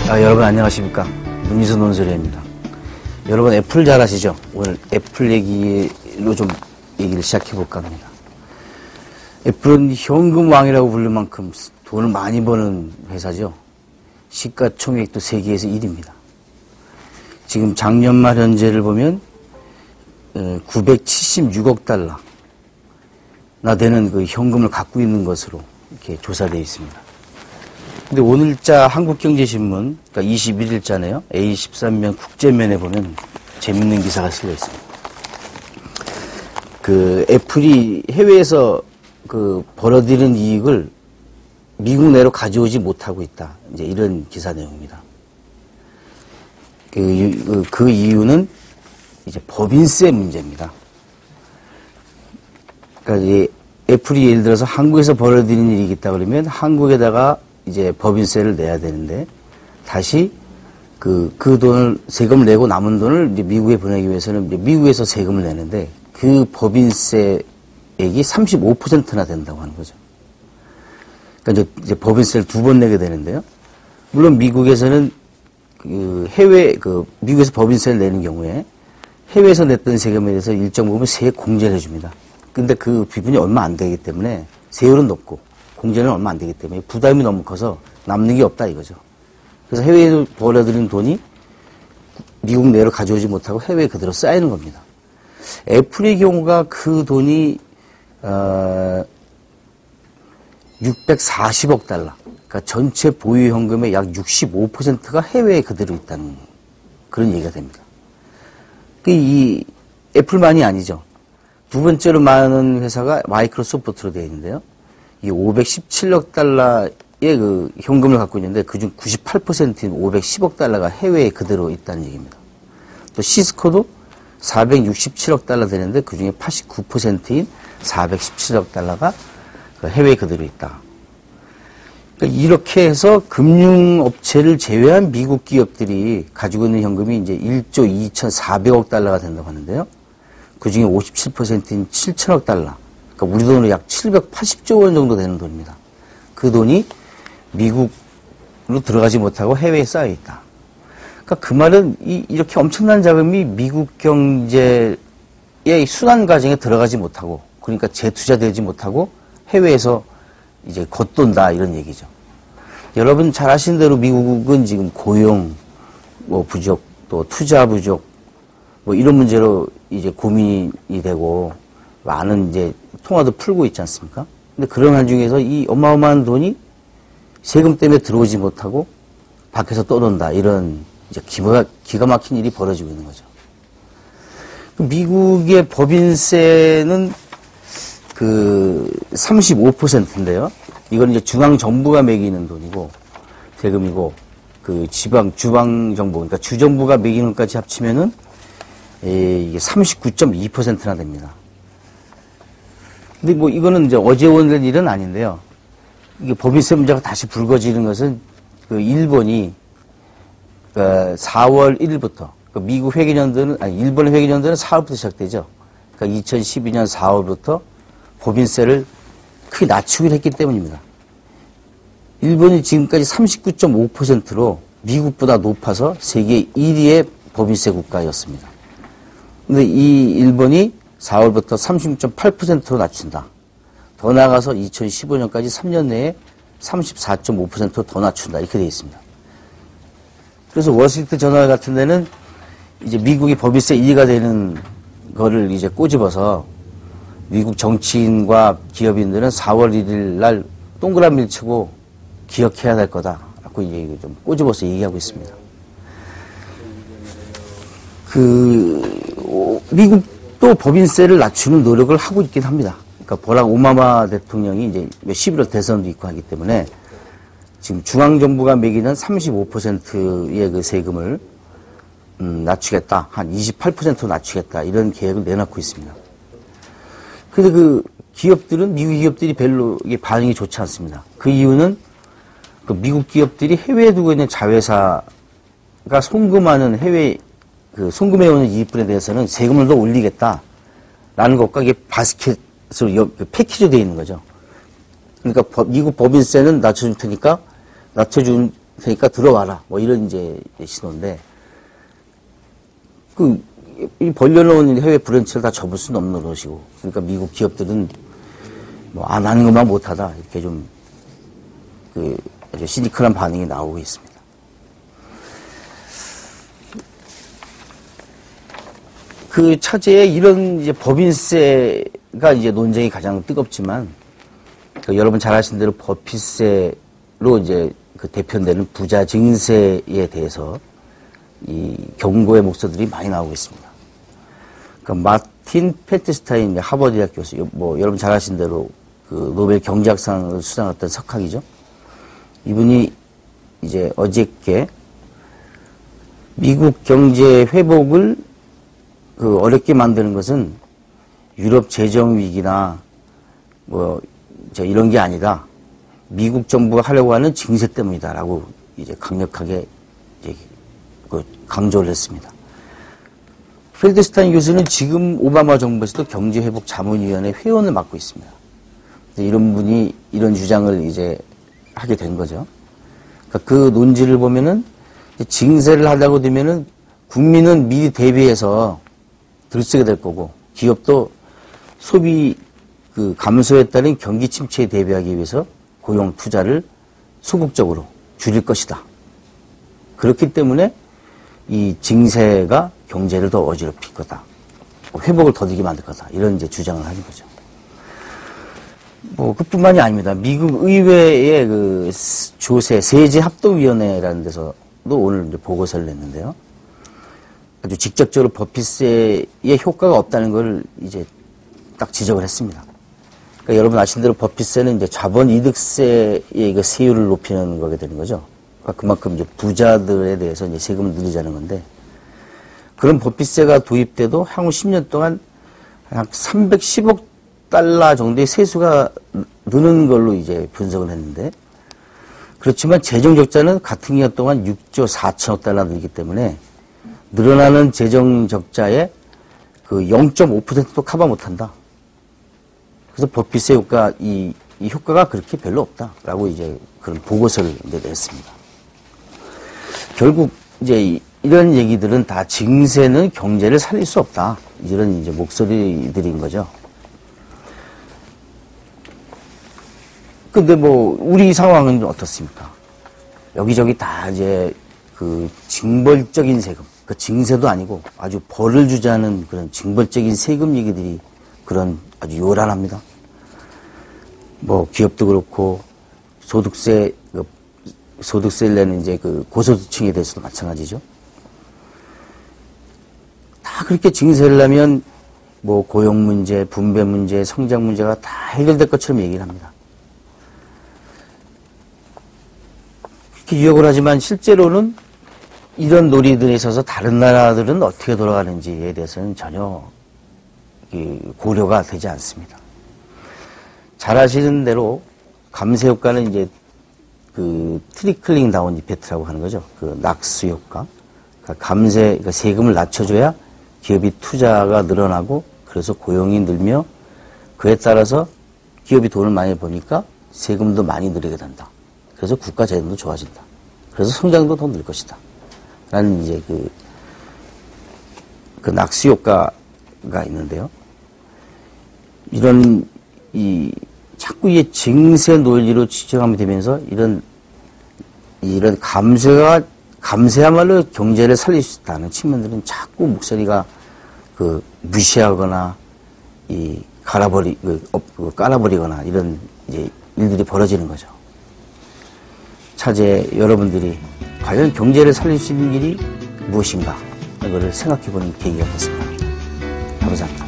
여러분 안녕하십니까. 문희수 논설위입니다. 여러분 애플 잘 아시죠? 오늘 애플 얘기로 좀 얘기를 시작해볼까 합니다. 애플은 현금왕이라고 부를 만큼 돈을 많이 버는 회사죠. 시가총액도 세계에서 1위입니다. 지금 작년 말 현재를 보면 976억 달러나 되는 그 현금을 갖고 있는 것으로 이렇게 조사되어 있습니다. 근데 오늘자 한국경제신문, 그러니까 21일자네요. A13면 국제면에 보면 재밌는 기사가 실려 있습니다. 그 애플이 해외에서 그 벌어들이는 이익을 미국 내로 가져오지 못하고 있다. 이제 이런 기사 내용입니다. 그 이유는 이제 법인세 문제입니다. 그러니까 이제 애플이 예를 들어서 한국에서 벌어들이는 일이 있다 그러면 한국에다가 이제 법인세를 내야 되는데 다시 그 돈을 세금을 내고 남은 돈을 이제 미국에 보내기 위해서는 이제 미국에서 세금을 내는데 그 법인세액이 35%나 된다고 하는 거죠. 그러니까 이제 법인세를 2번 내게 되는데요. 물론 미국에서는 미국에서 법인세를 내는 경우에 해외에서 냈던 세금에 대해서 일정 부분 세액 공제를 해줍니다. 근데 그 비중이 얼마 안 되기 때문에 세율은 높고 공제는 얼마 안 되기 때문에 부담이 너무 커서 남는 게 없다 이거죠. 그래서 해외에서 벌어들인 돈이 미국 내로 가져오지 못하고 해외에 그대로 쌓이는 겁니다. 애플의 경우가 그 돈이 640억 달러, 그러니까 전체 보유 현금의 약 65%가 해외에 그대로 있다는 그런 얘기가 됩니다. 이 애플만이 아니죠. 두 번째로 많은 회사가 마이크로소프트로 되어 있는데요. 이 517억 달러의 그 현금을 갖고 있는데 그중 98%인 510억 달러가 해외에 그대로 있다는 얘기입니다. 또 시스코도 467억 달러 되는데 그중에 89%인 417억 달러가 해외에 그대로 있다. 그러니까 이렇게 해서 금융업체를 제외한 미국 기업들이 가지고 있는 현금이 이제 1조 2,400억 달러가 된다고 하는데요. 그중에 57%인 7천억 달러. 그러니까 우리 돈으로 약 780조 원 정도 되는 돈입니다. 그 돈이 미국으로 들어가지 못하고 해외에 쌓여 있다. 그러니까 그 말은 이렇게 엄청난 자금이 미국 경제의 순환 과정에 들어가지 못하고, 그러니까 재투자되지 못하고 해외에서 이제 겉돈다 이런 얘기죠. 여러분 잘 아시는 대로 미국은 지금 고용 부족, 또 투자 부족, 이런 문제로 이제 고민이 되고 많은 이제 통화도 풀고 있지 않습니까? 근데 그런 한중에서 이 어마어마한 돈이 세금 때문에 들어오지 못하고 밖에서 떠돈다. 이런 이제 기가 막힌 일이 벌어지고 있는 거죠. 미국의 법인세는 35%인데요. 이건 이제 중앙정부가 매기는 돈이고, 세금이고, 주방정부, 그러니까 주정부가 매기는 것까지 합치면은, 이게 39.2%나 됩니다. 근데 이거는 이제 어제 오늘 일은 아닌데요. 이게 법인세 문제가 다시 불거지는 것은 일본이 4월 1일부터, 미국 회계연도는, 일본의 회계연도는 4월부터 시작되죠. 그러니까 2012년 4월부터 법인세를 크게 낮추기로 했기 때문입니다. 일본이 지금까지 39.5%로 미국보다 높아서 세계 1위의 법인세 국가였습니다. 근데 이 일본이 4월부터 36.8%로 낮춘다. 더 나아가서 2015년까지 3년 내에 34.5%로 더 낮춘다. 이렇게 되어 있습니다. 그래서 월스트리트 저널 같은 데는 이제 미국이 법인세 1위가 되는 거를 이제 꼬집어서 미국 정치인과 기업인들은 4월 1일 날 동그라미를 치고 기억해야 될 거다. 라고 이제 좀 꼬집어서 얘기하고 있습니다. 미국도 법인세를 낮추는 노력을 하고 있긴 합니다. 그러니까 버락 오바마 대통령이 이제 11월 대선도 있고 하기 때문에 지금 중앙정부가 매기는 35%의 그 세금을 낮추겠다. 한 28%로 낮추겠다. 이런 계획을 내놓고 있습니다. 근데 기업들은, 미국 기업들이 별로 이게 반응이 좋지 않습니다. 그 이유는 미국 기업들이 해외에 두고 있는 자회사가 송금하는 송금해오는 이익분에 대해서는 세금을 더 올리겠다라는 것과 이게 바스켓으로 패키지로 되어 있는 거죠. 그러니까 미국 법인세는 낮춰줄 테니까 낮춰준 테니까 들어와라. 뭐 이런 이제 신호인데, 이 벌려놓은 해외 브랜치를 다 접을 수는 없는 것이고, 그러니까 미국 기업들은 뭐 안 하는 것만 못하다. 이렇게 좀, 아주 시니컬한 반응이 나오고 있습니다. 그 차제에 이런 이제 법인세가 이제 논쟁이 가장 뜨겁지만, 여러분 잘 아시는 대로 버핏세로 이제 그 대표되는 부자 증세에 대해서 이 경고의 목소들이 많이 나오고 있습니다. 그러니까 마틴 페트스타인 하버드 대학 교수, 뭐 여러분 잘 아시는 대로 그 노벨 경제학상을 수상했던 석학이죠. 이분이 이제 어저께 미국 경제 회복을 어렵게 만드는 것은 유럽 재정 위기나 이런 게 아니다. 미국 정부가 하려고 하는 증세 때문이다라고 이제 강력하게 이제 강조를 했습니다. 펠드스타인 교수는 지금 오바마 정부에서도 경제회복자문위원회 회원을 맡고 있습니다. 이런 분이 이런 주장을 이제 하게 된 거죠. 그러니까 그 논지를 보면은 증세를 하려고 되면은 국민은 미리 대비해서 들쓰게 될 거고 기업도 소비 감소에 따른 경기 침체에 대비하기 위해서 고용 투자를 소극적으로 줄일 것이다. 그렇기 때문에 이 증세가 경제를 더 어지럽힐 거다. 회복을 더디게 만들 거다. 이런 이제 주장을 하는 거죠. 그뿐만이 아닙니다. 미국 의회의 세제합동위원회라는 데서도 오늘 이제 보고서를 냈는데요. 아주 직접적으로 버핏세의 효과가 없다는 걸 이제 딱 지적을 했습니다. 그러니까 여러분 아시는 대로 버핏세는 이제 자본이득세의 세율을 높이는 거게 되는 거죠. 그러니까 그만큼 이제 부자들에 대해서 이제 세금을 늘리자는 건데, 그런 버핏세가 도입돼도 향후 10년 동안 약 310억 달러 정도의 세수가 느는 걸로 이제 분석을 했는데, 그렇지만 재정 적자는 같은 기간 동안 6조 4천억 달러 늘기 때문에 늘어나는 재정 적자의 0.5%도 커버 못한다. 그래서 버핏세 효과, 이 효과가 그렇게 별로 없다라고 이제 그런 보고서를 이제 냈습니다. 결국 이제 이런 얘기들은 다 증세는 경제를 살릴 수 없다. 이런 이제 목소리들인 거죠. 근데 우리 상황은 어떻습니까? 여기저기 다 이제 징벌적인 세금, 증세도 아니고 아주 벌을 주자는 그런 징벌적인 세금 얘기들이 아주 요란합니다. 기업도 그렇고, 소득세를 내는 이제 고소득층에 대해서도 마찬가지죠. 다 그렇게 증세를 하면 고용 문제, 분배 문제, 성장 문제가 다 해결될 것처럼 얘기를 합니다. 그렇게 유혹을 하지만 실제로는 이런 논의들에 있어서 다른 나라들은 어떻게 돌아가는지에 대해서는 전혀 고려가 되지 않습니다. 잘 아시는 대로 감세 효과는 이제 트리클링 다운 이펙트라고 하는 거죠. 낙수 효과. 그러니까 세금을 낮춰줘야 기업이 투자가 늘어나고 그래서 고용이 늘며 그에 따라서 기업이 돈을 많이 버니까 세금도 많이 늘게 된다. 그래서 국가 재정도 좋아진다. 그래서 성장도 더 늘 것이다. 라는 이제 낙수 효과가 있는데요. 자꾸 이 증세 논리로 지적하게 되면서 이런 감세야말로 경제를 살릴 수 있다는 측면들은 자꾸 목소리가 무시하거나 깔아버리거나 이런 이제 일들이 벌어지는 거죠. 차제 여러분들이 과연 경제를 살릴 수 있는 길이 무엇인가 이거를 생각해 보는 계기가 됐습니다. 감사합니다.